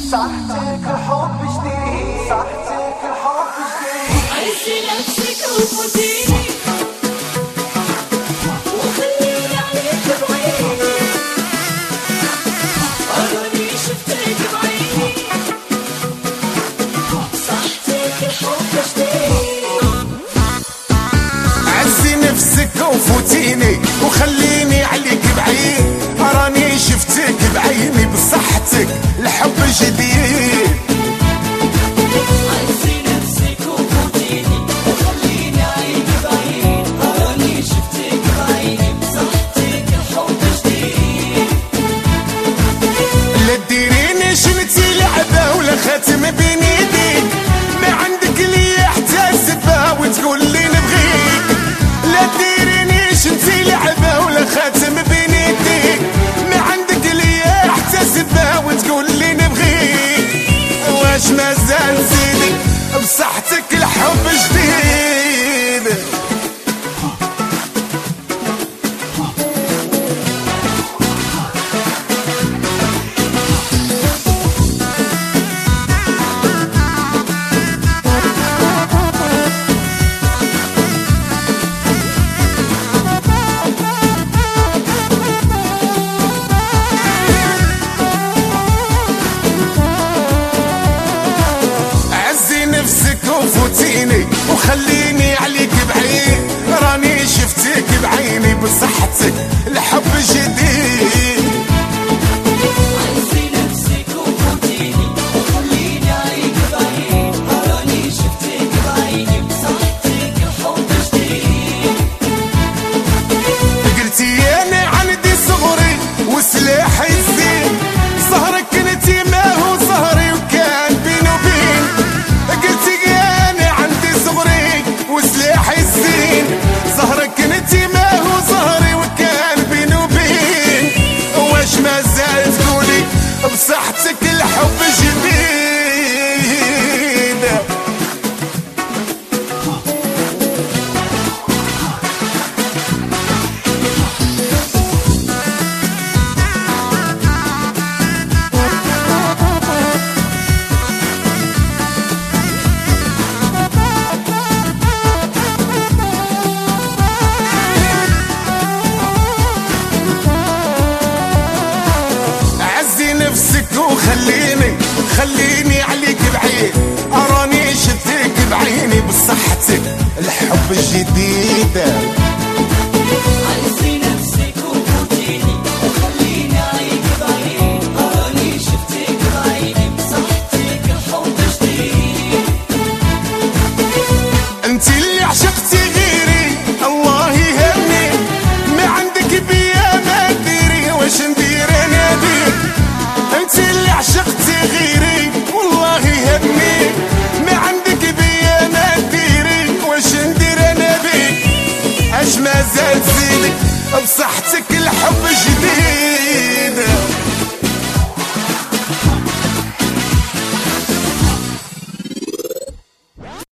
صحتك الحب جديد، صحتك الحب جديد. عزي نفسك وفوتيني وخليني عليك بعيني، أراني شفتك بعيني. صحتك الحب جديد. عزي نفسك وفوتيني وخليني عليك بعيد، أراني شفتك بعيني بصحتك الحب جديد. عزي نفسك وفوتيني وخليني عليك بعيد، أراني شفتك بعيني بصحتك الحب جديد. لا تديرينيش انتي لعبة ولا خاتم بين يديك، ما عندك ليا حتى سبة وتقول لي نبغيك. لا تديرينيش انتي لعبة ولا خاتم بين يديك، ما عندك ليا حتى سبة وتقول لي نبغيك. واش مازال نزيدك بصحتك الحب جديد. وفوتيني وخليني عليك بعيد، راني شفتك بعيني بصحتك الحب جديد. عزي نفسك وفوتيني وخليني عليك بعيد، راني شفتك بعيني بصحتك الحب جديد. قلتي انا عندي صغري وسلاحي الزين، صهرك كنتي ما هو صهري وكان بين وبين. قلتي وسلاحي الزين، زهرك كنتي ما هو زهري وكان بين وبين. واش مازال تقولي بصحتك الحب جديد. نفسك وخلي